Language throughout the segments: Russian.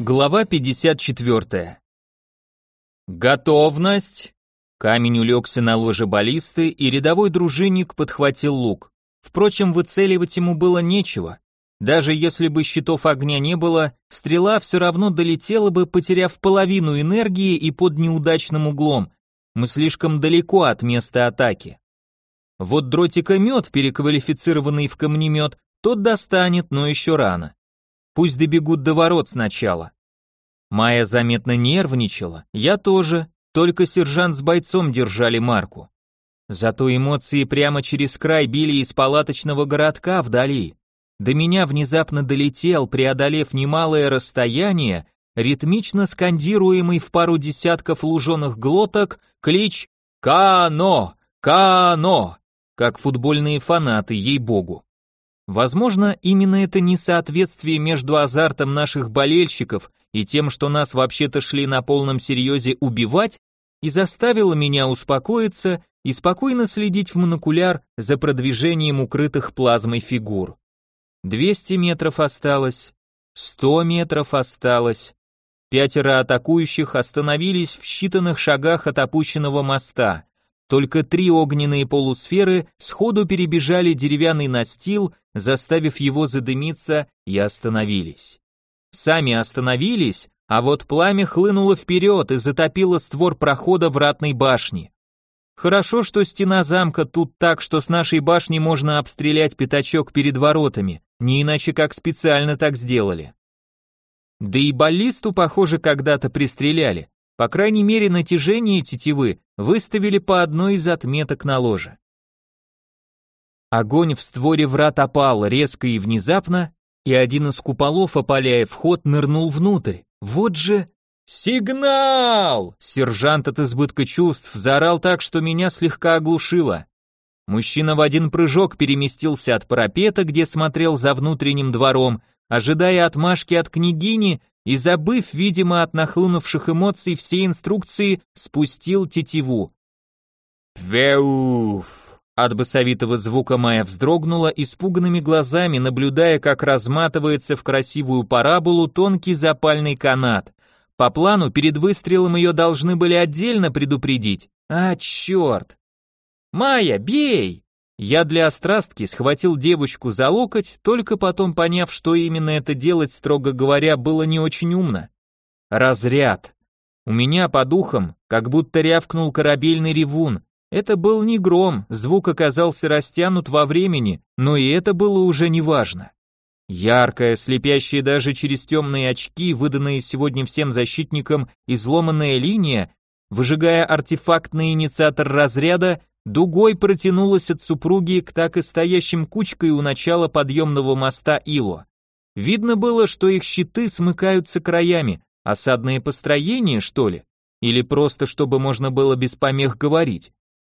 Глава 54. Готовность! Камень улегся на ложе баллисты, и рядовой дружинник подхватил лук. Впрочем, выцеливать ему было нечего. Даже если бы щитов огня не было, стрела все равно долетела бы, потеряв половину энергии и под неудачным углом. Мы слишком далеко от места атаки. Вот дротикомет, переквалифицированный в камнемет, тот достанет, но еще рано. Пусть добегут до ворот сначала. Майя заметно нервничала, я тоже, только сержант с бойцом держали марку. Зато эмоции прямо через край били из палаточного городка вдали. До меня внезапно долетел, преодолев немалое расстояние, ритмично скандируемый в пару десятков луженых глоток клич «Кано! Кано!», как футбольные фанаты, ей-богу. Возможно, именно это несоответствие между азартом наших болельщиков и тем, что нас вообще-то шли на полном серьезе убивать, и заставило меня успокоиться и спокойно следить в монокуляр за продвижением укрытых плазмой фигур. 200 метров осталось, 100 метров осталось. 5 атакующих остановились в считанных шагах от опущенного моста. Только 3 огненные полусферы сходу перебежали деревянный настил, заставив его задымиться, и остановились. Сами остановились, а вот пламя хлынуло вперед и затопило створ прохода вратной башни. Хорошо, что стена замка тут так, что с нашей башни можно обстрелять пятачок перед воротами, не иначе как специально так сделали. Да и баллисту, похоже, когда-то пристреляли. По крайней мере, натяжение тетивы выставили по одной из отметок на ложе. Огонь в створе врат опал резко и внезапно, и один из куполов, опаляя вход, нырнул внутрь. Вот же... «Сигнал!» Сержант от избытка чувств заорал так, что меня слегка оглушило. Мужчина в один прыжок переместился от парапета, где смотрел за внутренним двором, ожидая отмашки от княгини, и, забыв, видимо, от нахлынувших эмоций все инструкции, спустил тетиву. «Пвеуф!» От басовитого звука Майя вздрогнула, испуганными глазами наблюдая, как разматывается в красивую параболу тонкий запальный канат. По плану, перед выстрелом ее должны были отдельно предупредить. А, черт! «Майя, бей!» Я для острастки схватил девочку за локоть, только потом поняв, что именно это делать, строго говоря, было не очень умно. Разряд. У меня по духам, как будто рявкнул корабельный ревун. Это был не гром, звук оказался растянут во времени, но и это было уже неважно. Яркая, слепящая даже через темные очки, выданная сегодня всем защитникам, изломанная линия, выжигая артефактный инициатор разряда, дугой протянулась от супруги к так и стоящим кучкой у начала подъемного моста Ило. Видно было, что их щиты смыкаются краями, осадное построение, что ли? Или просто, чтобы можно было без помех говорить?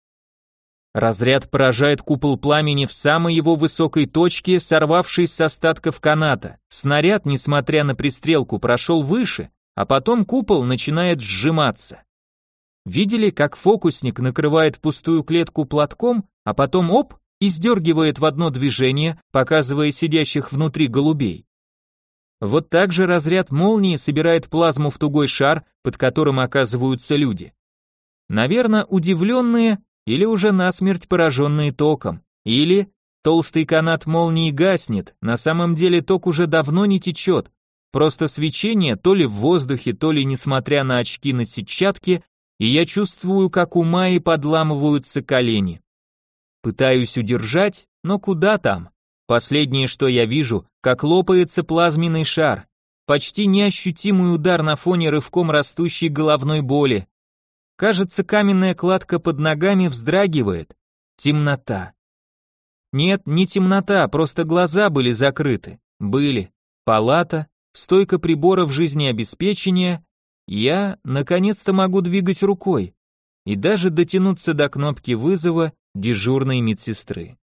Разряд поражает купол пламени в самой его высокой точке, сорвавшись с остатков каната. Снаряд, несмотря на пристрелку, прошел выше, а потом купол начинает сжиматься. Видели, как фокусник накрывает пустую клетку платком, а потом оп, и сдергивает в одно движение, показывая сидящих внутри голубей? Вот так же разряд молнии собирает плазму в тугой шар, под которым оказываются люди. Наверное, удивленные или уже насмерть пораженные током, или толстый канат молнии гаснет, на самом деле ток уже давно не течет, просто свечение то ли в воздухе, то ли несмотря на очки на сетчатке, и я чувствую, как у Майи подламываются колени. Пытаюсь удержать, но куда там? Последнее, что я вижу, как лопается плазменный шар, почти неощутимый удар на фоне рывком растущей головной боли. Кажется, каменная кладка под ногами вздрагивает. Темнота. Нет, не темнота, просто глаза были закрыты. Были. Палата, стойка приборов жизнеобеспечения. Я, наконец-то, могу двигать рукой и даже дотянуться до кнопки вызова дежурной медсестры.